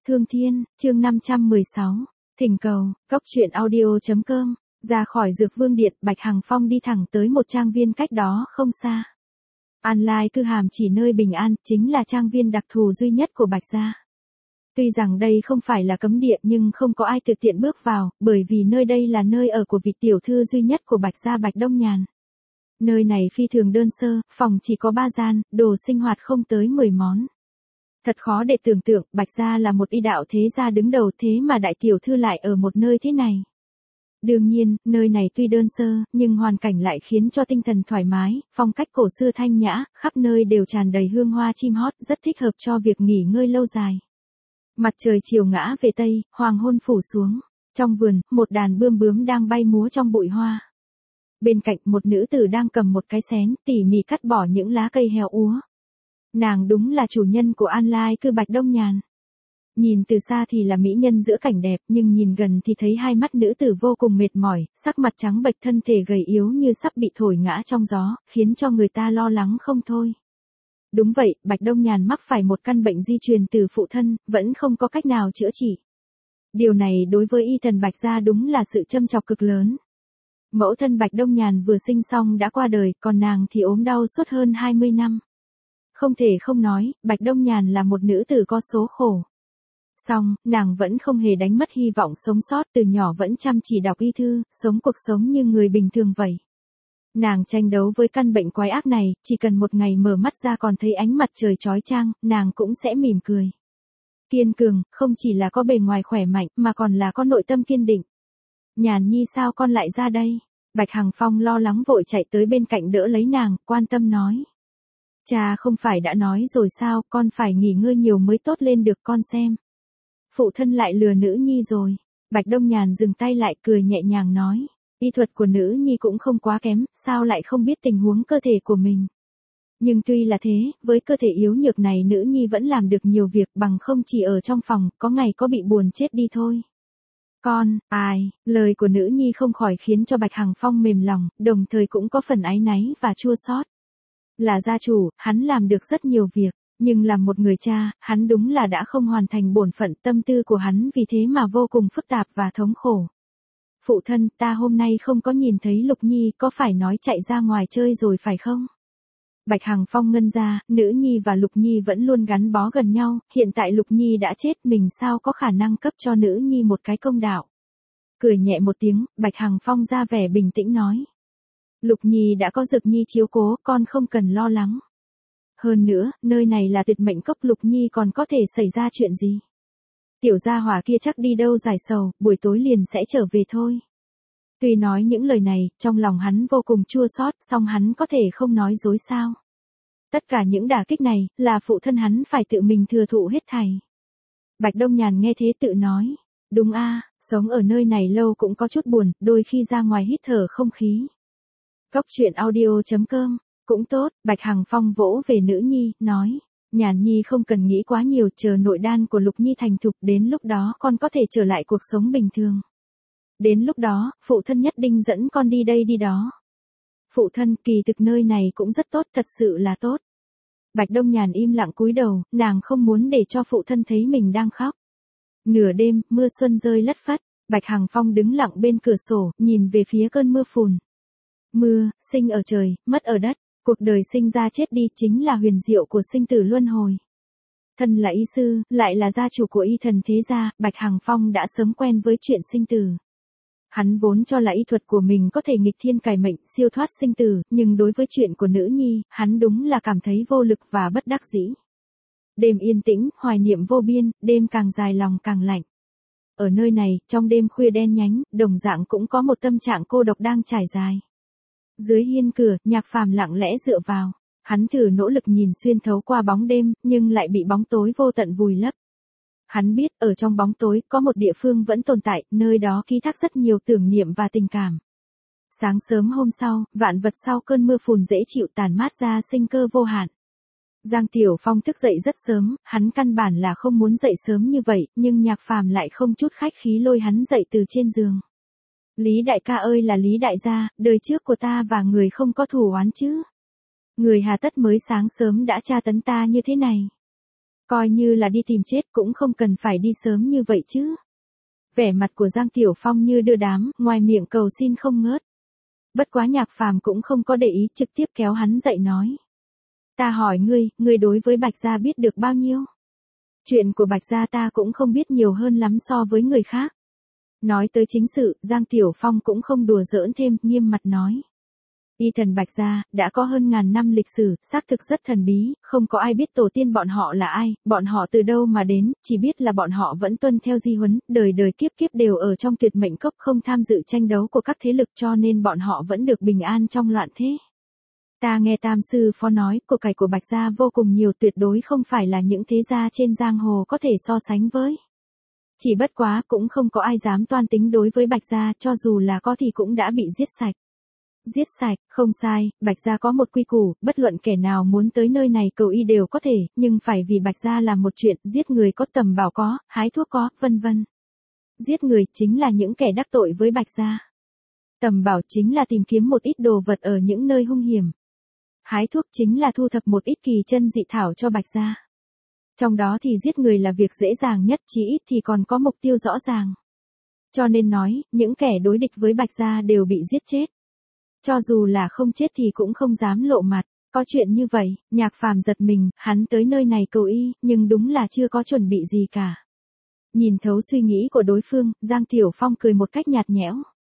Thương Thiên, chương 516, thỉnh cầu, cóc truyện audio.com, ra khỏi Dược Vương Điện, Bạch Hằng Phong đi thẳng tới một trang viên cách đó không xa. An Lai Cư Hàm chỉ nơi bình an, chính là trang viên đặc thù duy nhất của Bạch gia. Tuy rằng đây không phải là cấm địa nhưng không có ai tự tiện bước vào, bởi vì nơi đây là nơi ở của vị tiểu thư duy nhất của Bạch gia Bạch Đông Nhàn. Nơi này phi thường đơn sơ, phòng chỉ có 3 gian, đồ sinh hoạt không tới 10 món. Thật khó để tưởng tượng, Bạch gia là một y đạo thế gia đứng đầu thế mà đại tiểu thư lại ở một nơi thế này. Đương nhiên, nơi này tuy đơn sơ, nhưng hoàn cảnh lại khiến cho tinh thần thoải mái, phong cách cổ xưa thanh nhã, khắp nơi đều tràn đầy hương hoa chim hót, rất thích hợp cho việc nghỉ ngơi lâu dài. Mặt trời chiều ngã về tây, hoàng hôn phủ xuống. Trong vườn, một đàn bươm bướm đang bay múa trong bụi hoa. Bên cạnh một nữ tử đang cầm một cái xén, tỉ mỉ cắt bỏ những lá cây héo úa. Nàng đúng là chủ nhân của An Lai Cư Bạch Đông Nhàn. Nhìn từ xa thì là mỹ nhân giữa cảnh đẹp, nhưng nhìn gần thì thấy hai mắt nữ tử vô cùng mệt mỏi, sắc mặt trắng bệch, thân thể gầy yếu như sắp bị thổi ngã trong gió, khiến cho người ta lo lắng không thôi. Đúng vậy, Bạch Đông Nhàn mắc phải một căn bệnh di truyền từ phụ thân, vẫn không có cách nào chữa trị. Điều này đối với y thần Bạch gia đúng là sự châm chọc cực lớn. Mẫu thân Bạch Đông Nhàn vừa sinh xong đã qua đời, còn nàng thì ốm đau suốt hơn 20 năm. Không thể không nói, Bạch Đông Nhàn là một nữ tử có số khổ. Song, nàng vẫn không hề đánh mất hy vọng sống sót, từ nhỏ vẫn chăm chỉ đọc y thư, sống cuộc sống như người bình thường vậy. Nàng tranh đấu với căn bệnh quái ác này, chỉ cần một ngày mở mắt ra còn thấy ánh mặt trời chói chang, nàng cũng sẽ mỉm cười. Kiên cường, không chỉ là có bề ngoài khỏe mạnh, mà còn là có nội tâm kiên định. Nhàn nhi sao con lại ra đây? Bạch Hằng Phong lo lắng vội chạy tới bên cạnh đỡ lấy nàng, quan tâm nói. Cha không phải đã nói rồi sao, con phải nghỉ ngơi nhiều mới tốt lên được, con xem. Phụ thân lại lừa nữ nhi rồi. Bạch Đông Nhàn dừng tay lại, cười nhẹ nhàng nói. Y thuật của nữ nhi cũng không quá kém, sao lại không biết tình huống cơ thể của mình. Nhưng tuy là thế, với cơ thể yếu nhược này nữ nhi vẫn làm được nhiều việc, bằng không chỉ ở trong phòng, có ngày có bị buồn chết đi thôi. Con, lời của nữ nhi không khỏi khiến cho Bạch Hằng Phong mềm lòng, đồng thời cũng có phần áy náy và chua xót. Là gia chủ, hắn làm được rất nhiều việc, nhưng làm một người cha, hắn đúng là đã không hoàn thành bổn phận, tâm tư của hắn vì thế mà vô cùng phức tạp và thống khổ. Phụ thân, ta hôm nay không có nhìn thấy Lục Nhi, có phải nói chạy ra ngoài chơi rồi phải không? Bạch Hằng Phong ngân ra, nữ nhi và Lục Nhi vẫn luôn gắn bó gần nhau, hiện tại Lục Nhi đã chết, mình sao có khả năng cấp cho nữ nhi một cái công đạo. Cười nhẹ một tiếng, Bạch Hằng Phong ra vẻ bình tĩnh nói. Lục Nhi đã có Dực Nhi chiếu cố, con không cần lo lắng. Hơn nữa, nơi này là tuyệt mệnh cốc, Lục Nhi còn có thể xảy ra chuyện gì? Tiểu gia hỏa kia chắc đi đâu giải sầu, buổi tối liền sẽ trở về thôi. Tuy nói những lời này, trong lòng hắn vô cùng chua xót, song hắn có thể không nói dối sao. Tất cả những đả kích này, là phụ thân hắn phải tự mình thừa thụ hết thảy. Bạch Đông Nhàn nghe thế tự nói. Đúng sống ở nơi này lâu cũng có chút buồn, đôi khi ra ngoài hít thở không khí. Cóc truyện audio.com, cũng tốt, Bạch Hằng Phong vỗ về nữ nhi, nói. Nhàn nhi không cần nghĩ quá nhiều, chờ nội đan của Lục Nhi thành thục, đến lúc đó con có thể trở lại cuộc sống bình thường. Đến lúc đó, phụ thân nhất định dẫn con đi đây đi đó. Phụ thân, kỳ thực nơi này cũng rất tốt, thật sự là tốt. Bạch Đông Nhàn im lặng cúi đầu, nàng không muốn để cho phụ thân thấy mình đang khóc. Nửa đêm, mưa xuân rơi lất phất, Bạch Hằng Phong đứng lặng bên cửa sổ, nhìn về phía cơn mưa phùn. Mưa, sinh ở trời, mất ở đất, cuộc đời sinh ra chết đi chính là huyền diệu của sinh tử luân hồi. Thân là y sư, lại là gia chủ của y thần thế gia, Bạch Hằng Phong đã sớm quen với chuyện sinh tử. Hắn vốn cho là y thuật của mình có thể nghịch thiên cải mệnh, siêu thoát sinh tử, nhưng đối với chuyện của nữ nhi, hắn đúng là cảm thấy vô lực và bất đắc dĩ. Đêm yên tĩnh, hoài niệm vô biên, đêm càng dài lòng càng lạnh. Ở nơi này, trong đêm khuya đen nhánh, đồng dạng cũng có một tâm trạng cô độc đang trải dài. Dưới hiên cửa, Nhạc Phàm lặng lẽ dựa vào. Hắn thử nỗ lực nhìn xuyên thấu qua bóng đêm, nhưng lại bị bóng tối vô tận vùi lấp. Hắn biết, ở trong bóng tối, có một địa phương vẫn tồn tại, nơi đó ký thác rất nhiều tưởng niệm và tình cảm. Sáng sớm hôm sau, vạn vật sau cơn mưa phùn dễ chịu tản mát ra sinh cơ vô hạn. Giang Tiểu Phong thức dậy rất sớm, hắn căn bản là không muốn dậy sớm như vậy, nhưng Nhạc Phàm lại không chút khách khí lôi hắn dậy từ trên giường. Lý đại ca ơi là Lý đại gia, đời trước của ta và người không có thù oán chứ. Người hà tất mới sáng sớm đã tra tấn ta như thế này. Coi như là đi tìm chết cũng không cần phải đi sớm như vậy chứ. Vẻ mặt của Giang Tiểu Phong như đưa đám, ngoài miệng cầu xin không ngớt. Bất quá Nhạc Phàm cũng không có để ý, trực tiếp kéo hắn dậy nói. Ta hỏi ngươi đối với Bạch Gia biết được bao nhiêu? Chuyện của Bạch Gia ta cũng không biết nhiều hơn lắm so với người khác. Nói tới chính sự, Giang Tiểu Phong cũng không đùa giỡn thêm, nghiêm mặt nói. Y thần Bạch Gia, đã có hơn ngàn năm lịch sử, xác thực rất thần bí, không có ai biết tổ tiên bọn họ là ai, bọn họ từ đâu mà đến, chỉ biết là bọn họ vẫn tuân theo di huấn, đời đời kiếp kiếp đều ở trong tuyệt mệnh cốc, không tham dự tranh đấu của các thế lực, cho nên bọn họ vẫn được bình an trong loạn thế. Ta nghe Tam sư phó nói, của cải của Bạch Gia vô cùng nhiều, tuyệt đối không phải là những thế gia trên giang hồ có thể so sánh với. Chỉ bất quá cũng không có ai dám toan tính đối với Bạch Gia, cho dù là có thì cũng đã bị giết sạch. Giết sạch, không sai, Bạch Gia có một quy củ, bất luận kẻ nào muốn tới nơi này cầu y đều có thể, nhưng phải vì Bạch Gia làm một chuyện, giết người có, tầm bảo có, hái thuốc có, vân vân. Giết người chính là những kẻ đắc tội với Bạch Gia. Tầm bảo chính là tìm kiếm một ít đồ vật ở những nơi hung hiểm. Hái thuốc chính là thu thập một ít kỳ chân dị thảo cho Bạch Gia. Trong đó thì giết người là việc dễ dàng nhất, chí ít thì còn có mục tiêu rõ ràng. Cho nên nói, những kẻ đối địch với Bạch Gia đều bị giết chết. Cho dù là không chết thì cũng không dám lộ mặt. Có chuyện như vậy, Nhạc Phàm giật mình, hắn tới nơi này cầu y, nhưng đúng là chưa có chuẩn bị gì cả. Nhìn thấu suy nghĩ của đối phương, Giang Tiểu Phong cười một cách nhạt nhẽo.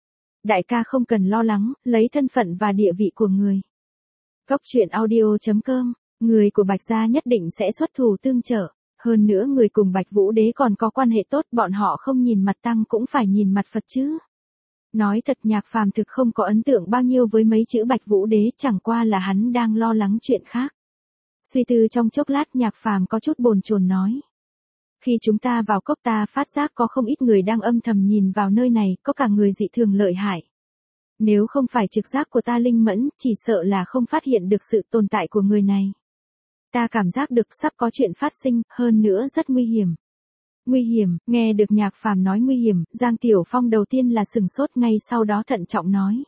Đại ca không cần lo lắng, lấy thân phận và địa vị của người. Cốc truyện audio.com, người của Bạch Gia nhất định sẽ xuất thủ tương trợ. Hơn nữa người cùng Bạch Vũ Đế còn có quan hệ tốt, bọn họ không nhìn mặt tăng cũng phải nhìn mặt Phật chứ. Nói thật Nhạc Phàm thực không có ấn tượng bao nhiêu với mấy chữ Bạch Vũ Đế, chẳng qua là hắn đang lo lắng chuyện khác. Suy tư trong chốc lát Nhạc Phàm có chút bồn chồn nói. Khi chúng ta vào cốc ta phát giác có không ít người đang âm thầm nhìn vào nơi này, có cả người dị thường lợi hại. Nếu không phải trực giác của ta linh mẫn, chỉ sợ là không phát hiện được sự tồn tại của người này. Ta cảm giác được sắp có chuyện phát sinh, hơn nữa rất nguy hiểm. Nguy hiểm, nghe được Nhạc Phàm nói nguy hiểm, Giang Tiểu Phong đầu tiên là sừng sốt, ngay sau đó thận trọng nói.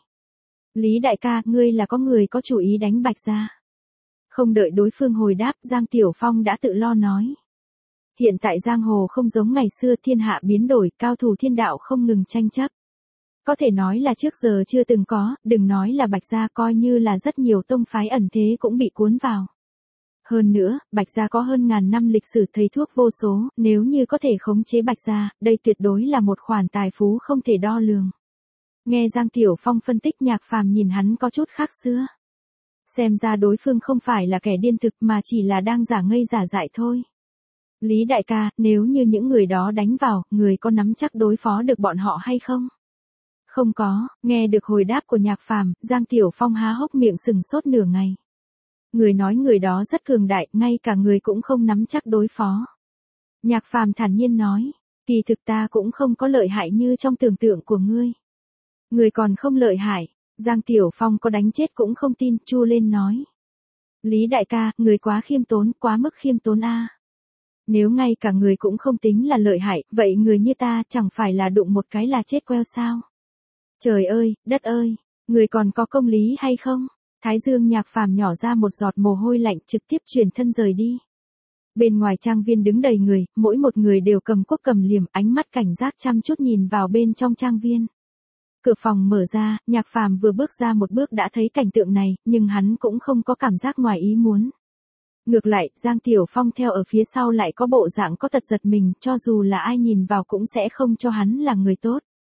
Lý đại ca, ngươi là có người có chủ ý đánh Bạch Gia. Không đợi đối phương hồi đáp, Giang Tiểu Phong đã tự lo nói. Hiện tại giang hồ không giống ngày xưa, thiên hạ biến đổi, cao thủ thiên đạo không ngừng tranh chấp. Có thể nói là trước giờ chưa từng có, đừng nói là Bạch Gia, coi như là rất nhiều tông phái ẩn thế cũng bị cuốn vào. Hơn nữa, Bạch Gia có hơn ngàn năm lịch sử thầy thuốc vô số, nếu như có thể khống chế Bạch Gia, đây tuyệt đối là một khoản tài phú không thể đo lường. Nghe Giang Tiểu Phong phân tích, Nhạc Phàm nhìn hắn có chút khác xưa. Xem ra đối phương không phải là kẻ điên thực mà chỉ là đang giả ngây giả dại thôi. Lý đại ca, nếu như những người đó đánh vào, người có nắm chắc đối phó được bọn họ hay không? Không có, nghe được hồi đáp của Nhạc Phàm, Giang Tiểu Phong há hốc miệng sừng sốt nửa ngày. Người nói người đó rất cường đại, ngay cả người cũng không nắm chắc đối phó. Nhạc Phàm thản nhiên nói, kỳ thực ta cũng không có lợi hại như trong tưởng tượng của ngươi. Người còn không lợi hại, Giang Tiểu Phong có đánh chết cũng không tin, chu lên nói. Lý đại ca, người quá khiêm tốn, quá mức khiêm tốn a. Nếu ngay cả người cũng không tính là lợi hại, vậy người như ta chẳng phải là đụng một cái là chết queo sao? Trời ơi, đất ơi, người còn có công lý hay không? Thái dương Nhạc Phàm nhỏ ra một giọt mồ hôi lạnh, trực tiếp chuyển thân rời đi. Bên ngoài trang viên đứng đầy người, mỗi một người đều cầm cuốc cầm liềm, ánh mắt cảnh giác chăm chút nhìn vào bên trong trang viên. Cửa phòng mở ra, Nhạc Phàm vừa bước ra một bước đã thấy cảnh tượng này, nhưng hắn cũng không có cảm giác ngoài ý muốn. Ngược lại, Giang Tiểu Phong theo ở phía sau lại có bộ dạng có tật giật mình, cho dù là ai nhìn vào cũng sẽ không cho hắn là người tốt.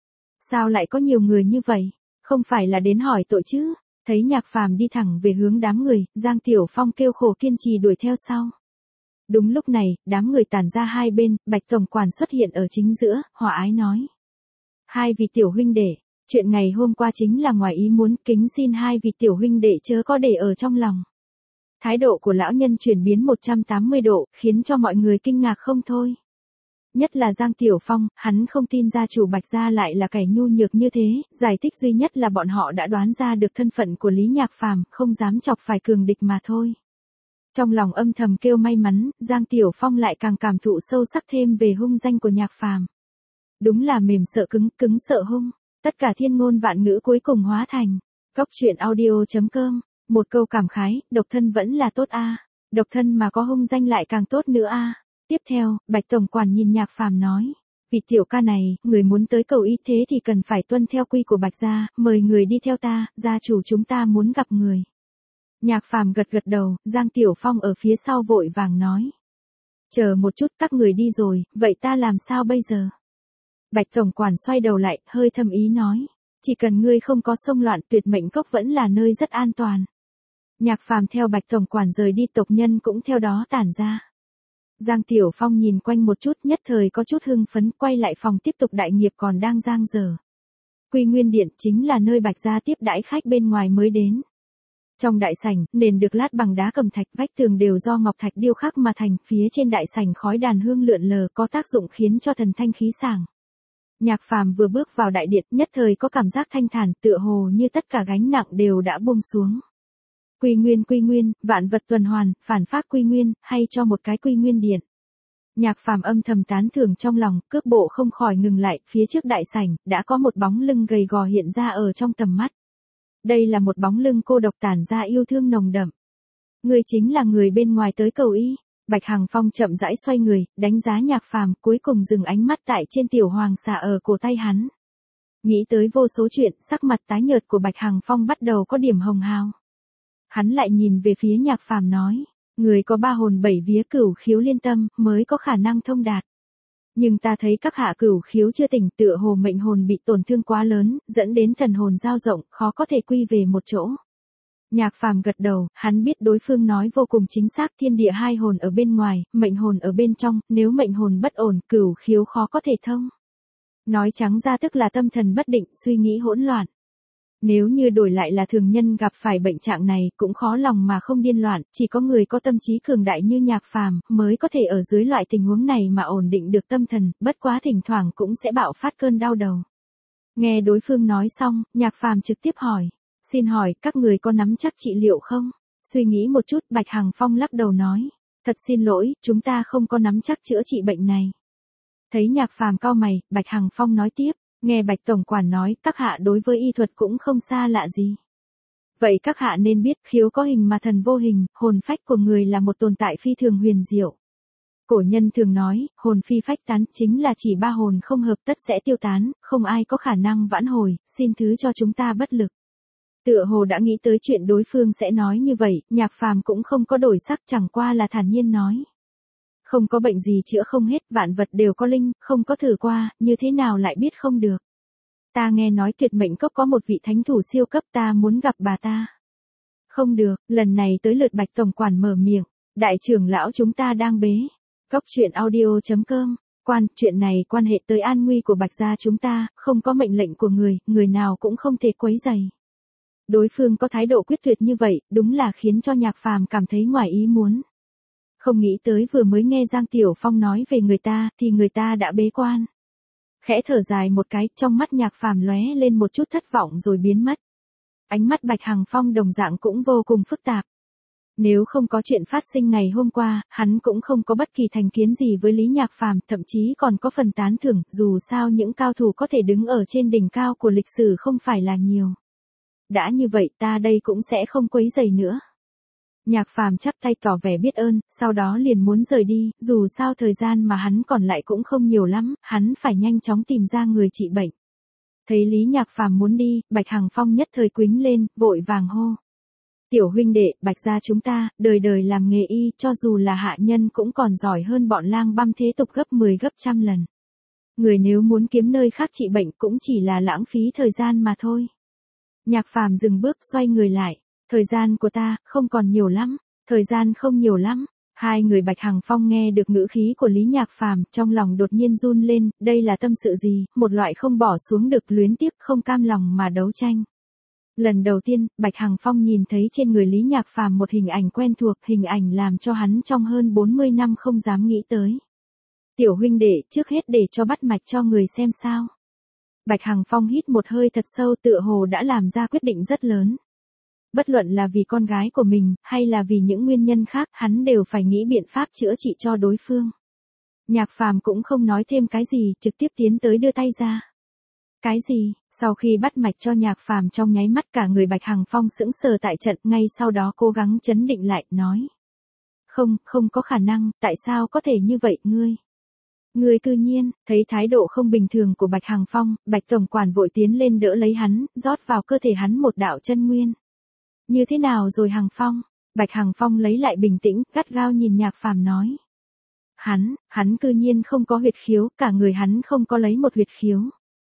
Sao lại có nhiều người như vậy? Không phải là đến hỏi tội chứ? Thấy Nhạc Phàm đi thẳng về hướng đám người, Giang Tiểu Phong kêu khổ kiên trì đuổi theo sau. Đúng lúc này, đám người tản ra hai bên, Bạch tổng quản xuất hiện ở chính giữa, hòa ái nói. Hai vị tiểu huynh đệ, chuyện ngày hôm qua chính là ngoài ý muốn, kính xin hai vị tiểu huynh đệ chớ có để ở trong lòng. Thái độ của lão nhân chuyển biến 180 độ, khiến cho mọi người kinh ngạc không thôi. Nhất là Giang Tiểu Phong, hắn không tin gia chủ Bạch Gia lại là kẻ nhu nhược như thế, giải thích duy nhất là bọn họ đã đoán ra được thân phận của Lý Nhạc Phàm, không dám chọc phải cường địch mà thôi. Trong lòng âm thầm kêu may mắn, Giang Tiểu Phong lại càng cảm thụ sâu sắc thêm về hung danh của Nhạc Phàm. Đúng là mềm sợ cứng, cứng sợ hung, tất cả thiên ngôn vạn ngữ cuối cùng hóa thành. Cốc truyện audio.com, một câu cảm khái, độc thân vẫn là tốt a. Độc thân mà có hung danh lại càng tốt nữa a. Tiếp theo, Bạch tổng quản nhìn Nhạc Phàm nói, vị tiểu ca này, người muốn tới cầu ý thế thì cần phải tuân theo quy của Bạch gia, mời người đi theo ta, gia chủ chúng ta muốn gặp người. Nhạc Phàm gật gật đầu, Giang Tiểu Phong ở phía sau vội vàng nói. Chờ một chút, các người đi rồi, vậy ta làm sao bây giờ? Bạch tổng quản xoay đầu lại, hơi thâm ý nói. Chỉ cần ngươi không có xông loạn, Tuyệt Mệnh Cốc vẫn là nơi rất an toàn. Nhạc Phàm theo Bạch tổng quản rời đi, tộc nhân cũng theo đó tản ra. Giang Tiểu Phong nhìn quanh một chút, nhất thời có chút hưng phấn, quay lại phòng tiếp tục đại nghiệp còn đang dang dở. Quy Nguyên Điện chính là nơi Bạch gia tiếp đãi khách bên ngoài mới đến. Trong đại sảnh, nền được lát bằng đá cẩm thạch, vách tường đều do ngọc thạch điêu khắc mà thành, phía trên đại sảnh khói đàn hương lượn lờ có tác dụng khiến cho thần thanh khí sảng. Nhạc Phàm vừa bước vào đại điện, nhất thời có cảm giác thanh thản, tựa hồ như tất cả gánh nặng đều đã buông xuống. Quy nguyên, vạn vật tuần hoàn, phản pháp quy nguyên, hay cho một cái Quy Nguyên Điện. Nhạc Phàm âm thầm tán thưởng trong lòng, cước bộ không khỏi ngừng lại, phía trước đại sảnh, đã có một bóng lưng gầy gò hiện ra ở trong tầm mắt. Đây là một bóng lưng cô độc tản ra yêu thương nồng đậm. Người chính là người bên ngoài tới cầu y. Bạch Hằng Phong chậm rãi xoay người, đánh giá Nhạc Phàm, cuối cùng dừng ánh mắt tại trên tiểu hoàng xà ở cổ tay hắn. Nghĩ tới vô số chuyện, sắc mặt tái nhợt của Bạch Hằng Phong bắt đầu có điểm hồng hào. Hắn lại nhìn về phía Nhạc Phàm nói, người có 3 hồn 7 vía cửu khiếu liên tâm, mới có khả năng thông đạt. Nhưng ta thấy các hạ cửu khiếu chưa tỉnh, tựa hồ mệnh hồn bị tổn thương quá lớn, dẫn đến thần hồn dao rộng, khó có thể quy về một chỗ. Nhạc Phàm gật đầu, hắn biết đối phương nói vô cùng chính xác, thiên địa 2 hồn ở bên ngoài, mệnh hồn ở bên trong, nếu mệnh hồn bất ổn, cửu khiếu khó có thể thông. Nói trắng ra tức là tâm thần bất định, suy nghĩ hỗn loạn. Nếu như đổi lại là thường nhân gặp phải bệnh trạng này, cũng khó lòng mà không điên loạn, chỉ có người có tâm trí cường đại như Nhạc Phàm mới có thể ở dưới loại tình huống này mà ổn định được tâm thần, bất quá thỉnh thoảng cũng sẽ bạo phát cơn đau đầu. Nghe đối phương nói xong, Nhạc Phàm trực tiếp hỏi, xin hỏi các người có nắm chắc trị liệu không? Suy nghĩ một chút, Bạch Hằng Phong lắc đầu nói, thật xin lỗi, chúng ta không có nắm chắc chữa trị bệnh này. Thấy Nhạc Phàm cau mày, Bạch Hằng Phong nói tiếp, nghe Bạch tổng quản nói, các hạ đối với y thuật cũng không xa lạ gì. Vậy các hạ nên biết, khiếu có hình mà thần vô hình, hồn phách của người là một tồn tại phi thường huyền diệu. Cổ nhân thường nói, hồn phi phách tán, chính là chỉ 3 hồn không hợp tất sẽ tiêu tán, không ai có khả năng vãn hồi, xin thứ cho chúng ta bất lực. Tựa hồ đã nghĩ tới chuyện đối phương sẽ nói như vậy, Nhạc Phàm cũng không có đổi sắc, chẳng qua là thản nhiên nói. Không có bệnh gì chữa không hết, vạn vật đều có linh, không có thử qua, như thế nào lại biết không được. Ta nghe nói Tuyệt Mệnh Cốc có một vị thánh thủ siêu cấp, ta muốn gặp bà ta. Không được, lần này tới lượt Bạch tổng quản mở miệng, đại trưởng lão chúng ta đang bế. Cốc truyện audio.com, chuyện này quan hệ tới an nguy của Bạch gia chúng ta, không có mệnh lệnh của người nào cũng không thể quấy rầy. Đối phương có thái độ quyết tuyệt như vậy, đúng là khiến cho Nhạc Phàm cảm thấy ngoài ý muốn. Không nghĩ tới vừa mới nghe Giang Tiểu Phong nói về người ta, thì người ta đã bế quan. Khẽ thở dài một cái, trong mắt Nhạc Phàm lóe lên một chút thất vọng rồi biến mất. Ánh mắt Bạch Hằng Phong đồng dạng cũng vô cùng phức tạp. Nếu không có chuyện phát sinh ngày hôm qua, hắn cũng không có bất kỳ thành kiến gì với Lý Nhạc Phàm, thậm chí còn có phần tán thưởng, dù sao những cao thủ có thể đứng ở trên đỉnh cao của lịch sử không phải là nhiều. Đã như vậy ta đây cũng sẽ không quấy rầy nữa. Nhạc Phàm chắp tay tỏ vẻ biết ơn, sau đó liền muốn rời đi, dù sao thời gian mà hắn còn lại cũng không nhiều lắm, hắn phải nhanh chóng tìm ra người trị bệnh. Thấy Lý Nhạc Phàm muốn đi, Bạch Hằng Phong nhất thời quýnh lên, vội vàng hô. Tiểu huynh đệ, Bạch gia chúng ta, đời đời làm nghề y, cho dù là hạ nhân cũng còn giỏi hơn bọn lang băm thế tục gấp 10 gấp trăm lần. Người nếu muốn kiếm nơi khác trị bệnh cũng chỉ là lãng phí thời gian mà thôi. Nhạc Phàm dừng bước xoay người lại. Thời gian của ta, không còn nhiều lắm. Thời gian không nhiều lắm. Hai người Bạch Hằng Phong nghe được ngữ khí của Lý Nhạc Phàm, trong lòng đột nhiên run lên, đây là tâm sự gì, một loại không bỏ xuống được luyến tiếc, không cam lòng mà đấu tranh. Lần đầu tiên, Bạch Hằng Phong nhìn thấy trên người Lý Nhạc Phàm một hình ảnh quen thuộc, hình ảnh làm cho hắn trong hơn 40 năm không dám nghĩ tới. Tiểu huynh đệ, trước hết để cho bắt mạch cho người xem sao. Bạch Hằng Phong hít một hơi thật sâu, tựa hồ đã làm ra quyết định rất lớn. Bất luận là vì con gái của mình, hay là vì những nguyên nhân khác, hắn đều phải nghĩ biện pháp chữa trị cho đối phương. Nhạc Phàm cũng không nói thêm cái gì, trực tiếp tiến tới đưa tay ra. Cái gì? Sau khi bắt mạch cho Nhạc Phàm trong nháy mắt cả người Bạch Hằng Phong sững sờ tại trận, ngay sau đó cố gắng chấn định lại, nói. Không, không có khả năng, tại sao có thể như vậy Ngươi cư nhiên, thấy thái độ không bình thường của Bạch Hằng Phong, Bạch tổng quản vội tiến lên đỡ lấy hắn, rót vào cơ thể hắn một đạo chân nguyên. Như thế nào rồi Hằng Phong? Bạch Hằng Phong lấy lại bình tĩnh, gắt gao nhìn Nhạc Phàm nói. Hắn cư nhiên không có huyệt khiếu, cả người hắn không có lấy một huyệt khiếu.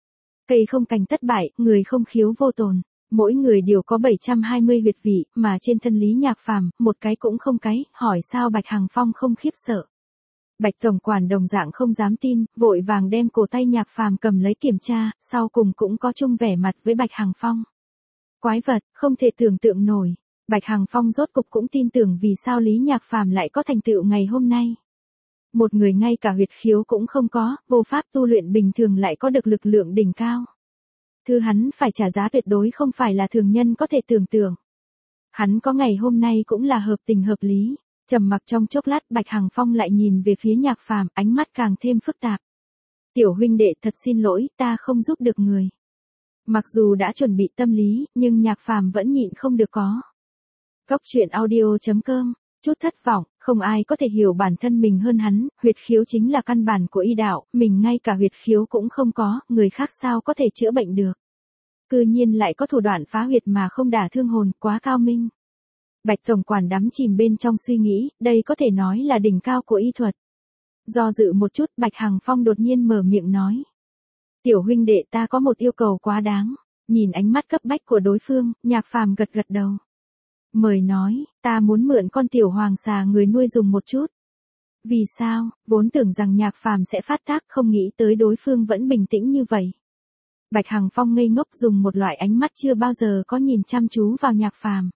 Cây không cành tất bại, người không khiếu vô tồn. Mỗi người đều có 720 huyệt vị, mà trên thân Lý Nhạc Phàm, một cái cũng không cái, hỏi sao Bạch Hằng Phong không khiếp sợ. Bạch tổng quản đồng dạng không dám tin, vội vàng đem cổ tay Nhạc Phàm cầm lấy kiểm tra, sau cùng cũng có chung vẻ mặt với Bạch Hằng Phong. Quái vật, không thể tưởng tượng nổi. Bạch Hằng Phong rốt cục cũng tin tưởng vì sao Lý Nhạc Phàm lại có thành tựu ngày hôm nay. Một người ngay cả huyệt khiếu cũng không có, vô pháp tu luyện bình thường lại có được lực lượng đỉnh cao. Thứ hắn phải trả giá tuyệt đối không phải là thường nhân có thể tưởng tượng. Hắn có ngày hôm nay cũng là hợp tình hợp lý. Trầm mặc trong chốc lát Bạch Hằng Phong lại nhìn về phía Nhạc Phàm, ánh mắt càng thêm phức tạp. Tiểu huynh đệ thật xin lỗi, ta không giúp được người. Mặc dù đã chuẩn bị tâm lý, nhưng Nhạc Phàm vẫn nhịn không được có. Góc truyện audio.com, chút thất vọng, không ai có thể hiểu bản thân mình hơn hắn, huyệt khiếu chính là căn bản của y đạo, mình ngay cả huyệt khiếu cũng không có, người khác sao có thể chữa bệnh được. Cư nhiên lại có thủ đoạn phá huyệt mà không đả thương hồn, quá cao minh. Bạch tổng quản đắm chìm bên trong suy nghĩ, đây có thể nói là đỉnh cao của y thuật. Do dự một chút, Bạch Hằng Phong đột nhiên mở miệng nói. Tiểu huynh đệ ta có một yêu cầu quá đáng. Nhìn ánh mắt cấp bách của đối phương, Nhạc Phàm gật gật đầu. Mời nói, ta muốn mượn con tiểu hoàng xà người nuôi dùng một chút. Vì sao, vốn tưởng rằng Nhạc Phàm sẽ phát tác, không nghĩ tới đối phương vẫn bình tĩnh như vậy. Bạch Hằng Phong ngây ngốc dùng một loại ánh mắt chưa bao giờ có nhìn chăm chú vào Nhạc Phàm.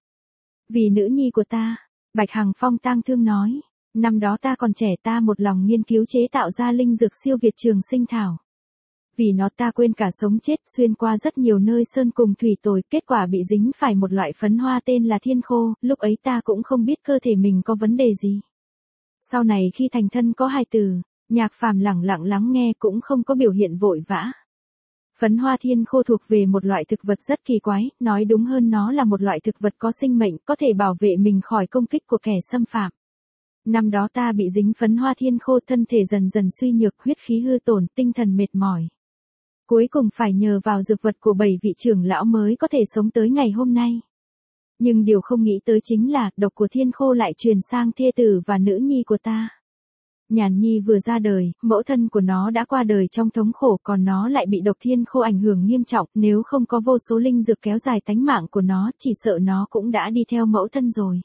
Vì nữ nhi của ta, Bạch Hằng Phong tang thương nói, năm đó ta còn trẻ ta một lòng nghiên cứu chế tạo ra linh dược siêu việt trường sinh thảo. Vì nó ta quên cả sống chết, xuyên qua rất nhiều nơi sơn cùng thủy tồi, kết quả bị dính phải một loại phấn hoa tên là thiên khô, lúc ấy ta cũng không biết cơ thể mình có vấn đề gì. Sau này khi thành thân có hai từ, Nhạc Phàm lẳng lặng lắng nghe cũng không có biểu hiện vội vã. Phấn hoa thiên khô thuộc về một loại thực vật rất kỳ quái, nói đúng hơn nó là một loại thực vật có sinh mệnh, có thể bảo vệ mình khỏi công kích của kẻ xâm phạm. Năm đó ta bị dính phấn hoa thiên khô, thân thể dần dần suy nhược, huyết khí hư tổn, tinh thần mệt mỏi. Cuối cùng phải nhờ vào dược vật của 7 vị trưởng lão mới có thể sống tới ngày hôm nay. Nhưng điều không nghĩ tới chính là, độc của thiên khô lại truyền sang thê tử và nữ nhi của ta. Nhàn Nhi vừa ra đời, mẫu thân của nó đã qua đời trong thống khổ, còn nó lại bị độc thiên khô ảnh hưởng nghiêm trọng, nếu không có vô số linh dược kéo dài tánh mạng của nó, chỉ sợ nó cũng đã đi theo mẫu thân rồi.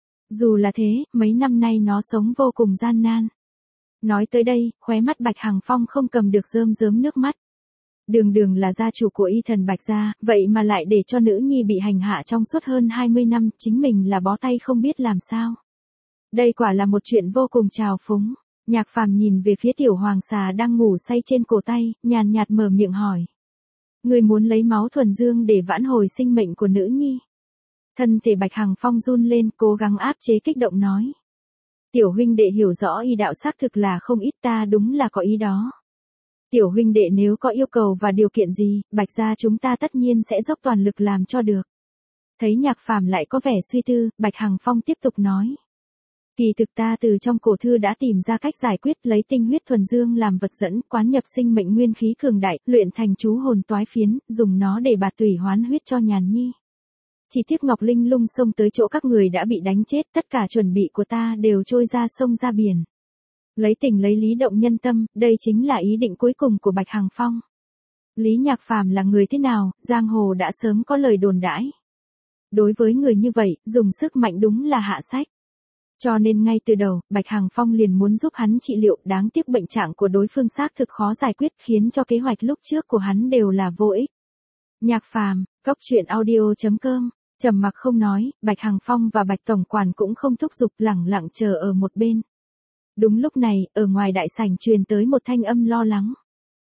Dù là thế, mấy năm nay nó sống vô cùng gian nan. Nói tới đây, khóe mắt Bạch Hằng Phong không cầm được rơm rớm nước mắt. Đường đường là gia chủ của y thần Bạch gia, vậy mà lại để cho nữ nhi bị hành hạ trong suốt hơn 20 năm, chính mình là bó tay không biết làm sao. Đây quả là một chuyện vô cùng trào phúng. Nhạc Phàm nhìn về phía tiểu hoàng xà đang ngủ say trên cổ tay, nhàn nhạt mở miệng hỏi. Người muốn lấy máu thuần dương để vãn hồi sinh mệnh của nữ nhi. Thân thể Bạch Hằng Phong run lên, cố gắng áp chế kích động nói. Tiểu huynh đệ hiểu rõ y đạo xác thực là không ít, ta đúng là có ý đó. Tiểu huynh đệ nếu có yêu cầu và điều kiện gì, Bạch gia chúng ta tất nhiên sẽ dốc toàn lực làm cho được. Thấy Nhạc Phàm lại có vẻ suy tư, Bạch Hằng Phong tiếp tục nói. Kỳ thực ta từ trong cổ thư đã tìm ra cách giải quyết, lấy tinh huyết thuần dương làm vật dẫn, quán nhập sinh mệnh nguyên khí cường đại, luyện thành chú hồn toái phiến, dùng nó để bạt tủy hoán huyết cho Nhàn Nhi. Chỉ tiếc Ngọc Linh Lung xông tới chỗ các người đã bị đánh chết, tất cả chuẩn bị của ta đều trôi ra sông ra biển. Lấy tình lấy lý động nhân tâm, đây chính là ý định cuối cùng của Bạch Hằng Phong. Lý Nhạc Phàm là người thế nào, giang hồ đã sớm có lời đồn đãi. Đối với người như vậy, dùng sức mạnh đúng là hạ sách. Cho nên ngay từ đầu, Bạch Hằng Phong liền muốn giúp hắn trị liệu, đáng tiếc bệnh trạng của đối phương xác thực khó giải quyết, khiến cho kế hoạch lúc trước của hắn đều là vô ích. Nhạc Phàm, góc truyện audio.com, trầm mặc không nói, Bạch Hằng Phong và Bạch tổng quản cũng không thúc giục, lẳng lặng chờ ở một bên. Đúng lúc này, ở ngoài đại sảnh truyền tới một thanh âm lo lắng.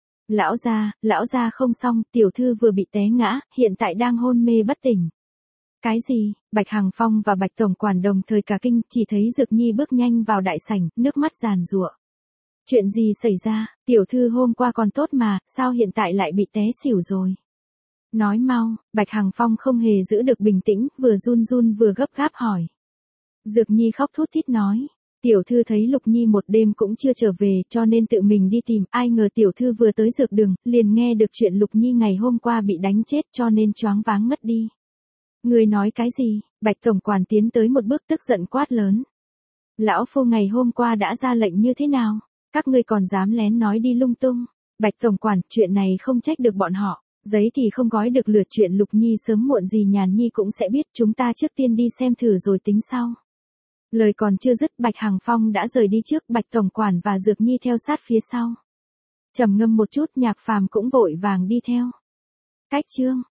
Lão gia không xong, tiểu thư vừa bị té ngã, hiện tại đang hôn mê bất tỉnh. Cái gì? Bạch Hằng Phong và Bạch tổng quản đồng thời cả kinh, chỉ thấy Dược Nhi bước nhanh vào đại sảnh, nước mắt giàn giụa. Chuyện gì xảy ra, tiểu thư hôm qua còn tốt mà, sao hiện tại lại bị té xỉu rồi? Nói mau, Bạch Hằng Phong không hề giữ được bình tĩnh, vừa run run vừa gấp gáp hỏi. Dược Nhi khóc thút thít nói, Tiểu thư thấy Lục Nhi một đêm cũng chưa trở về cho nên tự mình đi tìm, ai ngờ tiểu thư vừa tới dược đường, liền nghe được chuyện Lục Nhi ngày hôm qua bị đánh chết cho nên choáng váng ngất đi. Người nói cái gì? Bạch tổng quản tiến tới một bước tức giận quát lớn. Lão phu ngày hôm qua đã ra lệnh như thế nào? Các ngươi còn dám lén nói đi lung tung. Bạch tổng quản, chuyện này không trách được bọn họ. Giấy thì không gói được lửa, chuyện Lục Nhi sớm muộn gì Nhàn Nhi cũng sẽ biết, chúng ta trước tiên đi xem thử rồi tính sau. Lời còn chưa dứt, Bạch Hằng Phong đã rời đi trước, Bạch tổng quản và Dược Nhi theo sát phía sau. Trầm ngâm một chút, Nhạc Phàm cũng vội vàng đi theo. Cách chương